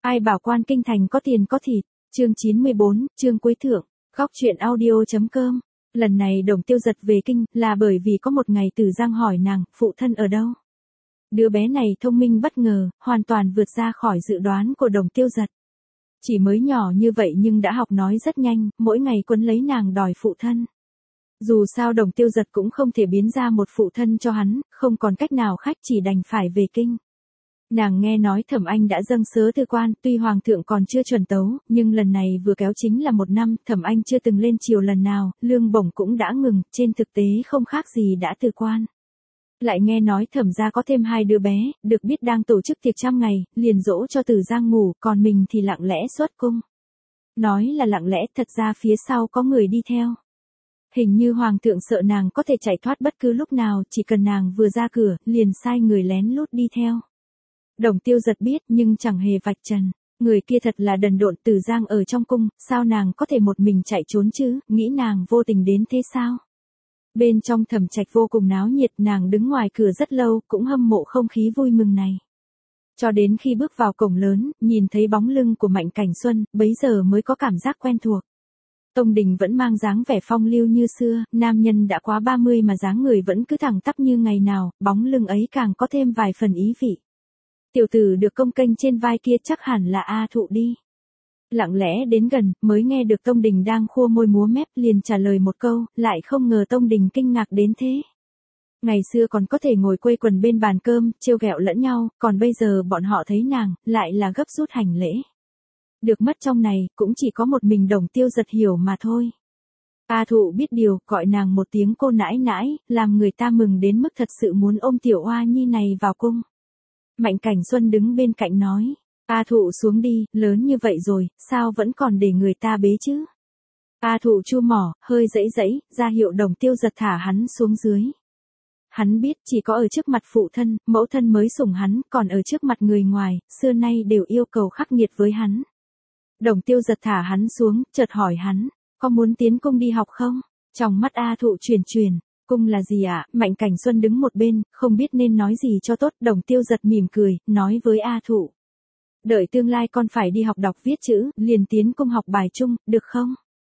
Ai bảo quan kinh thành có tiền có thịt, chương 94, chương cuối thượng, góc truyện audio.com. Lần này Đồng Tiêu Giật về kinh là bởi vì có một ngày Từ Giang hỏi nàng, phụ thân ở đâu? Đứa bé này thông minh bất ngờ, hoàn toàn vượt ra khỏi dự đoán của Đồng Tiêu Giật. Chỉ mới nhỏ như vậy nhưng đã học nói rất nhanh, mỗi ngày quấn lấy nàng đòi phụ thân. Dù sao Đồng Tiêu Giật cũng không thể biến ra một phụ thân cho hắn, không còn cách nào khác chỉ đành phải về kinh. Nàng nghe nói Thẩm Anh đã dâng sớ thư quan, tuy Hoàng thượng còn chưa chuẩn tấu, nhưng lần này vừa kéo chính là 1 năm, Thẩm Anh chưa từng lên triều lần nào, lương bổng cũng đã ngừng, trên thực tế không khác gì đã từ quan. Lại nghe nói Thẩm gia có thêm 2 đứa bé, được biết đang tổ chức tiệc 100 ngày, liền dỗ cho Từ Giang ngủ, còn mình thì lặng lẽ xuất cung. Nói là lặng lẽ, thật ra phía sau có người đi theo. Hình như Hoàng thượng sợ nàng có thể chạy thoát bất cứ lúc nào, chỉ cần nàng vừa ra cửa, liền sai người lén lút đi theo. Đồng Tiêu Giật biết nhưng chẳng hề vạch trần, người kia thật là đần độn. Từ Giang ở trong cung, sao nàng có thể một mình chạy trốn chứ, nghĩ nàng vô tình đến thế sao? Bên trong Thẩm trạch vô cùng náo nhiệt, nàng đứng ngoài cửa rất lâu, cũng hâm mộ không khí vui mừng này. Cho đến khi bước vào cổng lớn, nhìn thấy bóng lưng của Mạnh Cảnh Xuân, bấy giờ mới có cảm giác quen thuộc. Tông Đình vẫn mang dáng vẻ phong lưu như xưa, nam nhân đã quá 30 mà dáng người vẫn cứ thẳng tắp như ngày nào, bóng lưng ấy càng có thêm vài phần ý vị. Tiểu tử được cong kênh trên vai kia chắc hẳn là A Thụ đi. Lặng lẽ đến gần, mới nghe được Tông Đình đang khua môi múa mép, liền trả lời một câu, lại không ngờ Tông Đình kinh ngạc đến thế. Ngày xưa còn có thể ngồi quây quần bên bàn cơm, trêu ghẹo lẫn nhau, còn bây giờ bọn họ thấy nàng, lại là gấp rút hành lễ. Được mất trong này, cũng chỉ có một mình Đồng Tiêu Giật hiểu mà thôi. A Thụ biết điều, gọi nàng một tiếng cô nãi nãi, làm người ta mừng đến mức thật sự muốn ôm tiểu oa nhi này vào cung. Mạnh Cảnh Xuân đứng bên cạnh nói, A Thụ xuống đi, lớn như vậy rồi, sao vẫn còn để người ta bế chứ? A Thụ chu mỏ, hơi dãy dãy, ra hiệu Đồng Tiêu Giật thả hắn xuống dưới. Hắn biết chỉ có ở trước mặt phụ thân, mẫu thân mới sủng hắn, còn ở trước mặt người ngoài, xưa nay đều yêu cầu khắc nghiệt với hắn. Đồng Tiêu Giật thả hắn xuống, chợt hỏi hắn, có muốn tiến cung đi học không? Trong mắt A Thụ chuyển, cung là gì ạ? Mạnh Cảnh Xuân đứng một bên, không biết nên nói gì cho tốt. Đồng Tiêu Giật mỉm cười, nói với A Thụ, đợi tương lai con phải đi học đọc viết chữ, liền tiến cung học bài chung, được không?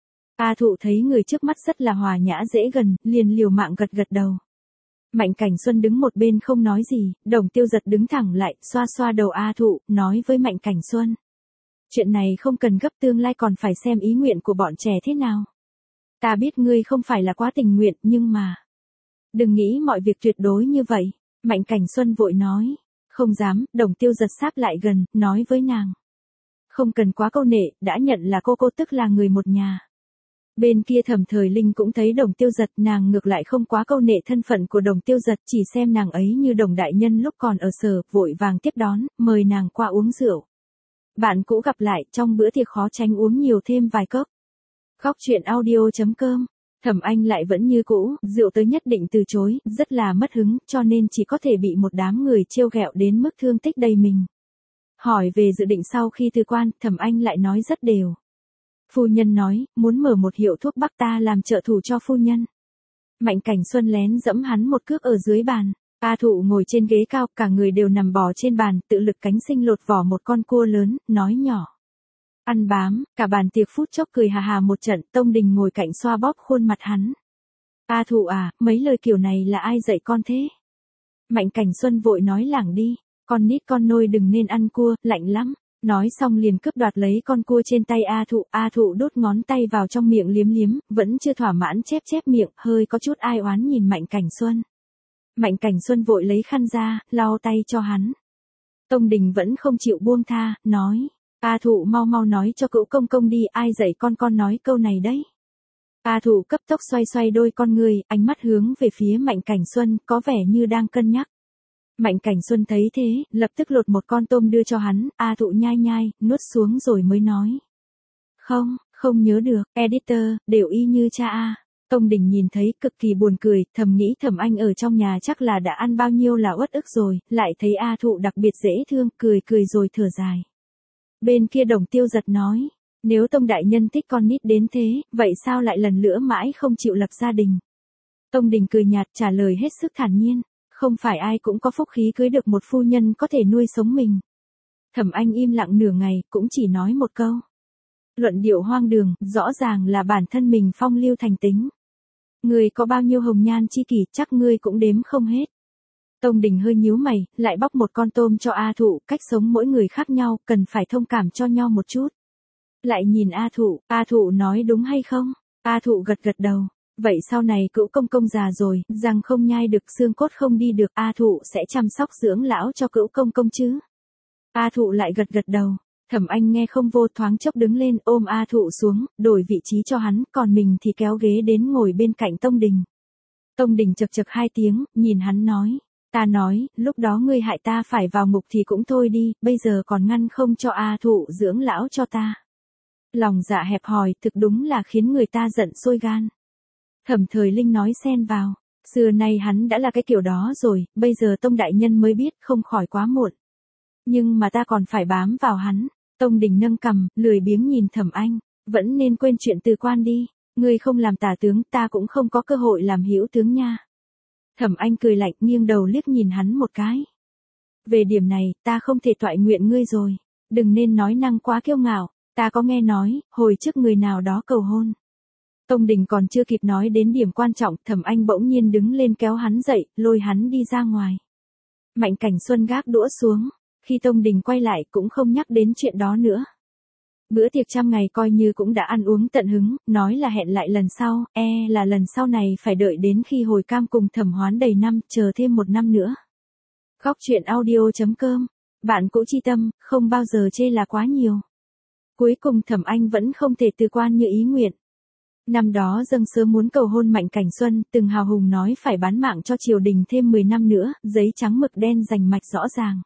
A Thụ thấy người trước mắt rất là hòa nhã dễ gần, liền liều mạng gật gật đầu. Mạnh Cảnh Xuân đứng một bên không nói gì, Đồng Tiêu Giật đứng thẳng lại, xoa xoa đầu A Thụ, nói với Mạnh Cảnh Xuân, chuyện này không cần gấp, tương lai còn phải xem ý nguyện của bọn trẻ thế nào. Ta biết ngươi không phải là quá tình nguyện, nhưng mà đừng nghĩ mọi việc tuyệt đối như vậy. Mạnh Cảnh Xuân vội nói, không dám. Đồng Tiêu Giật sáp lại gần, nói với nàng, không cần quá câu nệ, đã nhận là cô tức là người một nhà. Bên kia Thẩm Thời Linh cũng thấy Đồng Tiêu Giật, nàng ngược lại không quá câu nệ thân phận của Đồng Tiêu Giật, chỉ xem nàng ấy như Đồng đại nhân lúc còn ở Sở, vội vàng tiếp đón, mời nàng qua uống rượu. Bạn cũ gặp lại, trong bữa tiệc khó tránh uống nhiều thêm vài cốc. Góc truyện audio.com. Thẩm Anh lại vẫn như cũ, rượu tới nhất định từ chối, rất là mất hứng, cho nên chỉ có thể bị một đám người trêu ghẹo đến mức thương tích đầy mình. Hỏi về dự định sau khi từ quan, Thẩm Anh lại nói rất đều. Phu nhân nói, muốn mở một hiệu thuốc bắc, ta làm trợ thủ cho phu nhân. Mạnh Cảnh Xuân lén dẫm hắn một cước ở dưới bàn. A Thụ ngồi trên ghế cao, cả người đều nằm bò trên bàn, tự lực cánh sinh lột vỏ một con cua lớn, nói nhỏ. Ăn bám, cả bàn tiệc phút chốc cười hà hà một trận. Tông Đình ngồi cạnh xoa bóp khuôn mặt hắn. A Thụ à, mấy lời kiểu này là ai dạy con thế? Mạnh Cảnh Xuân vội nói lảng đi, con nít con nôi đừng nên ăn cua, lạnh lắm. Nói xong liền cướp đoạt lấy con cua trên tay A Thụ đốt ngón tay vào trong miệng liếm liếm, vẫn chưa thỏa mãn chép miệng, hơi có chút ai oán nhìn Mạnh Cảnh Xuân. Mạnh Cảnh Xuân vội lấy khăn ra, lau tay cho hắn. Tông Đình vẫn không chịu buông tha, nói, A Thụ mau nói cho cữu công công đi, ai dạy con nói câu này đấy. A Thụ cấp tốc xoay đôi con người, ánh mắt hướng về phía Mạnh Cảnh Xuân, có vẻ như đang cân nhắc. Mạnh Cảnh Xuân thấy thế, lập tức lột một con tôm đưa cho hắn. A Thụ nhai, nuốt xuống rồi mới nói, không nhớ được, editor, đều y như cha a. Tông Đình nhìn thấy cực kỳ buồn cười, thầm nghĩ Thẩm Anh ở trong nhà chắc là đã ăn bao nhiêu là uất ức rồi, lại thấy A Thụ đặc biệt dễ thương, cười rồi thở dài. Bên kia Đồng Tiêu Giật nói, nếu Tông đại nhân thích con nít đến thế, vậy sao lại lần nữa mãi không chịu lập gia đình? Tông Đình cười nhạt trả lời hết sức thản nhiên, không phải ai cũng có phúc khí cưới được một phu nhân có thể nuôi sống mình. Thẩm Anh im lặng nửa ngày, cũng chỉ nói một câu. Luận điệu hoang đường, rõ ràng là bản thân mình phong lưu thành tính. Ngươi có bao nhiêu hồng nhan chi kỷ, chắc ngươi cũng đếm không hết. Tông Đình hơi nhíu mày, lại bóc một con tôm cho A Thụ, cách sống mỗi người khác nhau, cần phải thông cảm cho nhau một chút. Lại nhìn A Thụ nói đúng hay không? A Thụ gật gật đầu. Vậy sau này Cữu công công già rồi, răng không nhai được, xương cốt không đi được, A Thụ sẽ chăm sóc dưỡng lão cho Cữu công công chứ? A Thụ lại gật gật đầu. Thẩm Anh nghe không vô, thoáng chốc đứng lên ôm A Thụ xuống, đổi vị trí cho hắn, còn mình thì kéo ghế đến ngồi bên cạnh Tông Đình. Tông Đình chậc chậc hai tiếng, nhìn hắn nói. Ta nói, lúc đó ngươi hại ta phải vào ngục thì cũng thôi đi, bây giờ còn ngăn không cho A Thụ dưỡng lão cho ta. Lòng dạ hẹp hòi, thực đúng là khiến người ta giận sôi gan. Thẩm Thời Linh nói xen vào. Xưa nay hắn đã là cái kiểu đó rồi, bây giờ Tông đại nhân mới biết, không khỏi quá muộn. Nhưng mà ta còn phải bám vào hắn. Tông Đình nâng cằm, lười biếng nhìn Thẩm Anh. Vẫn nên quên chuyện từ quan đi. Ngươi không làm tả tướng, ta cũng không có cơ hội làm hữu tướng nha. Thẩm Anh cười lạnh, nghiêng đầu liếc nhìn hắn một cái. Về điểm này, ta không thể toại nguyện ngươi rồi. Đừng nên nói năng quá kiêu ngạo. Ta có nghe nói, hồi trước người nào đó cầu hôn. Tông Đình còn chưa kịp nói đến điểm quan trọng, Thẩm Anh bỗng nhiên đứng lên kéo hắn dậy, lôi hắn đi ra ngoài. Mạnh Cảnh Xuân gác đũa xuống. Khi Tông Đình quay lại cũng không nhắc đến chuyện đó nữa. Bữa tiệc 100 ngày coi như cũng đã ăn uống tận hứng, nói là hẹn lại lần sau, là lần sau này phải đợi đến khi Hồi Cam cùng Thẩm Hoán đầy năm, chờ thêm 1 năm nữa. Góc truyện audio.com, bạn cũ chi tâm, không bao giờ chê là quá nhiều. Cuối cùng Thẩm Anh vẫn không thể từ quan như ý nguyện. Năm đó dâng sớm muốn cầu hôn Mạnh Cảnh Xuân, từng hào hùng nói phải bán mạng cho triều đình thêm 10 năm nữa, giấy trắng mực đen rành mạch rõ ràng.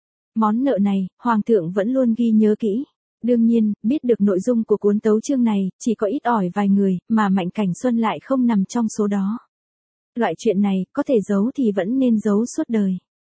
Món nợ này, Hoàng thượng vẫn luôn ghi nhớ kỹ. Đương nhiên, biết được nội dung của cuốn tấu chương này, chỉ có ít ỏi vài người, mà Mạnh Cảnh Xuân lại không nằm trong số đó. Loại chuyện này, có thể giấu thì vẫn nên giấu suốt đời.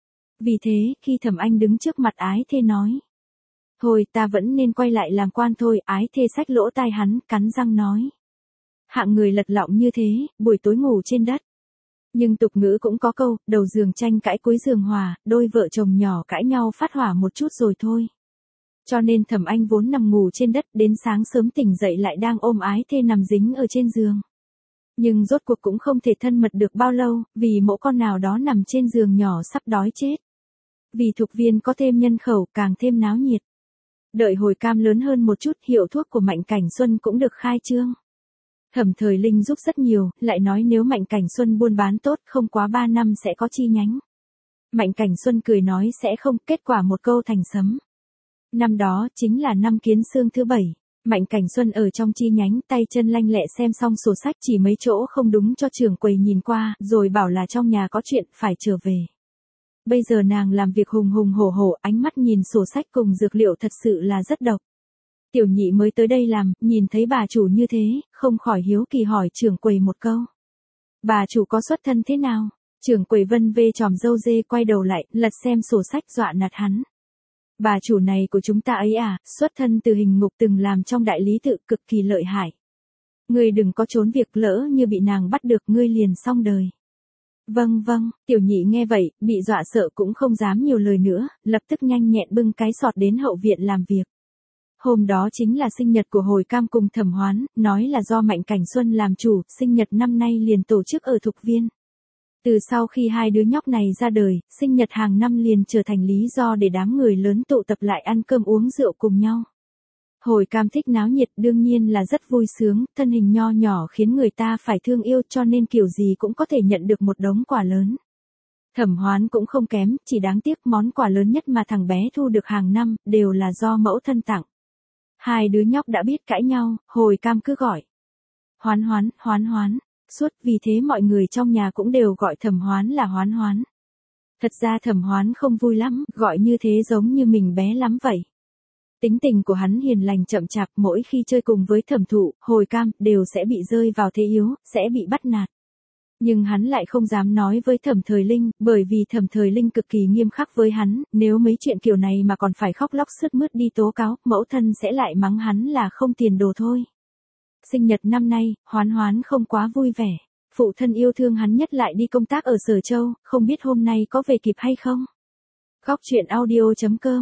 Vì thế, khi Thẩm Anh đứng trước mặt Ái Thê nói. Thôi, ta vẫn nên quay lại làm quan thôi, Ái Thê xách lỗ tai hắn, cắn răng nói. Hạng người lật lọng như thế, buổi tối ngủ trên đất. Nhưng tục ngữ cũng có câu, đầu giường tranh cãi cuối giường hòa, đôi vợ chồng nhỏ cãi nhau phát hỏa một chút rồi thôi. Cho nên Thẩm Anh vốn nằm ngủ trên đất, đến sáng sớm tỉnh dậy lại đang ôm Ái Thê nằm dính ở trên giường. Nhưng rốt cuộc cũng không thể thân mật được bao lâu, vì mẫu con nào đó nằm trên giường nhỏ sắp đói chết. Vì Thục Viên có thêm nhân khẩu, càng thêm náo nhiệt. Đợi Hồi Cam lớn hơn một chút, hiệu thuốc của Mạnh Cảnh Xuân cũng được khai trương. Thẩm Thời Linh giúp rất nhiều, lại nói nếu Mạnh Cảnh Xuân buôn bán tốt, không quá 3 năm sẽ có chi nhánh. Mạnh Cảnh Xuân cười nói sẽ không, kết quả một câu thành sấm. Năm đó, chính là năm Kiến Sương thứ 7. Mạnh Cảnh Xuân ở trong chi nhánh, tay chân lanh lẹ xem xong sổ sách, chỉ mấy chỗ không đúng cho trưởng quầy nhìn qua, rồi bảo là trong nhà có chuyện, phải trở về. Bây giờ nàng làm việc hùng hùng hổ hổ, ánh mắt nhìn sổ sách cùng dược liệu thật sự là rất độc. Tiểu Nhị mới tới đây làm, nhìn thấy bà chủ như thế, không khỏi hiếu kỳ hỏi trưởng quầy một câu. Bà chủ có xuất thân thế nào? Trưởng quầy vân vê chòm râu dê quay đầu lại, lật xem sổ sách dọa nạt hắn. Bà chủ này của chúng ta ấy à, xuất thân từ hình ngục, từng làm trong đại lý tự, cực kỳ lợi hại. Ngươi đừng có trốn việc, lỡ như bị nàng bắt được ngươi liền xong đời. Vâng vâng, Tiểu Nhị nghe vậy, bị dọa sợ cũng không dám nhiều lời nữa, lập tức nhanh nhẹn bưng cái sọt đến hậu viện làm việc. Hôm đó chính là sinh nhật của Hồi Cam cùng Thẩm Hoán, nói là do Mạnh Cảnh Xuân làm chủ, sinh nhật năm nay liền tổ chức ở Thục Viên. Từ sau khi hai đứa nhóc này ra đời, sinh nhật hàng năm liền trở thành lý do để đám người lớn tụ tập lại ăn cơm uống rượu cùng nhau. Hồi Cam thích náo nhiệt, đương nhiên là rất vui sướng, thân hình nho nhỏ khiến người ta phải thương yêu, cho nên kiểu gì cũng có thể nhận được một đống quà lớn. Thẩm Hoán cũng không kém, chỉ đáng tiếc món quà lớn nhất mà thằng bé thu được hàng năm, đều là do mẫu thân tặng. Hai đứa nhóc đã biết cãi nhau, Hồi Cam cứ gọi. Hoán Hoán, Hoán Hoán. Suốt, vì thế mọi người trong nhà cũng đều gọi Thẩm Hoán là Hoán Hoán. Thật ra Thẩm Hoán không vui lắm, gọi như thế giống như mình bé lắm vậy. Tính tình của hắn hiền lành chậm chạp, mỗi khi chơi cùng với Thẩm Thụ, Hồi Cam, đều sẽ bị rơi vào thế yếu, sẽ bị bắt nạt. Nhưng hắn lại không dám nói với Thẩm Thời Linh, bởi vì Thẩm Thời Linh cực kỳ nghiêm khắc với hắn, nếu mấy chuyện kiểu này mà còn phải khóc lóc sướt mướt đi tố cáo, mẫu thân sẽ lại mắng hắn là không tiền đồ thôi. Sinh nhật năm nay, Hoán Hoán không quá vui vẻ. Phụ thân yêu thương hắn nhất lại đi công tác ở Sở Châu, không biết hôm nay có về kịp hay không? Góc truyện audio.com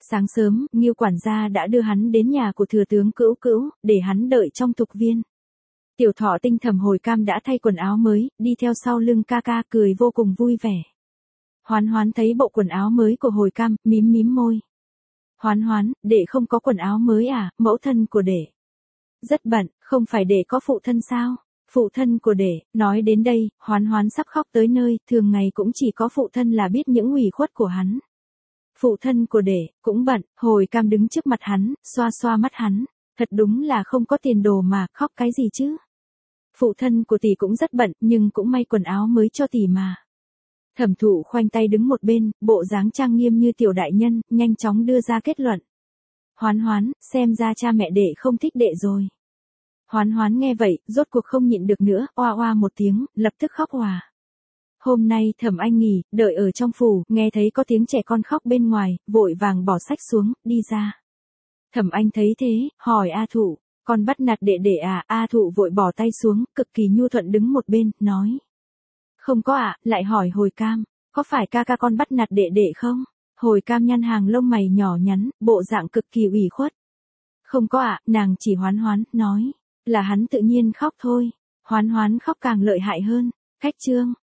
Sáng sớm, Ngưu quản gia đã đưa hắn đến nhà của thừa tướng Cữu Cữu, để hắn đợi trong tục viên. Tiểu Thọ Tinh Thẩm Hồi Cam đã thay quần áo mới, đi theo sau lưng ca ca cười vô cùng vui vẻ. Hoán Hoán thấy bộ quần áo mới của Hồi Cam, mím mím môi. Hoán Hoán, đệ không có quần áo mới à, mẫu thân của đệ. Rất bận, không phải đệ có phụ thân sao? Phụ thân của đệ, nói đến đây, Hoán Hoán sắp khóc tới nơi, thường ngày cũng chỉ có phụ thân là biết những ủy khuất của hắn. Phụ thân của đệ, cũng bận, Hồi Cam đứng trước mặt hắn, xoa xoa mắt hắn. Thật đúng là không có tiền đồ mà, khóc cái gì chứ? Phụ thân của tỷ cũng rất bận, nhưng cũng may quần áo mới cho tỷ mà. Thẩm Thụ khoanh tay đứng một bên, bộ dáng trang nghiêm như tiểu đại nhân, nhanh chóng đưa ra kết luận. Hoán Hoán, xem ra cha mẹ đệ không thích đệ rồi. Hoán Hoán nghe vậy, rốt cuộc không nhịn được nữa, oa oa một tiếng, lập tức khóc òa. Hôm nay Thẩm Anh nghỉ, đợi ở trong phủ, nghe thấy có tiếng trẻ con khóc bên ngoài, vội vàng bỏ sách xuống, đi ra. Thẩm Anh thấy thế, hỏi A Thụ, con bắt nạt đệ đệ à? A Thụ vội bỏ tay xuống, cực kỳ nhu thuận đứng một bên, nói. Không có ạ, lại hỏi Hồi Cam, có phải ca ca con bắt nạt đệ đệ không? Hồi Cam nhăn hàng lông mày nhỏ nhắn, bộ dạng cực kỳ ủy khuất. Không có ạ, nàng chỉ Hoán Hoán, nói, là hắn tự nhiên khóc thôi. Hoán Hoán khóc càng lợi hại hơn. Khách chương.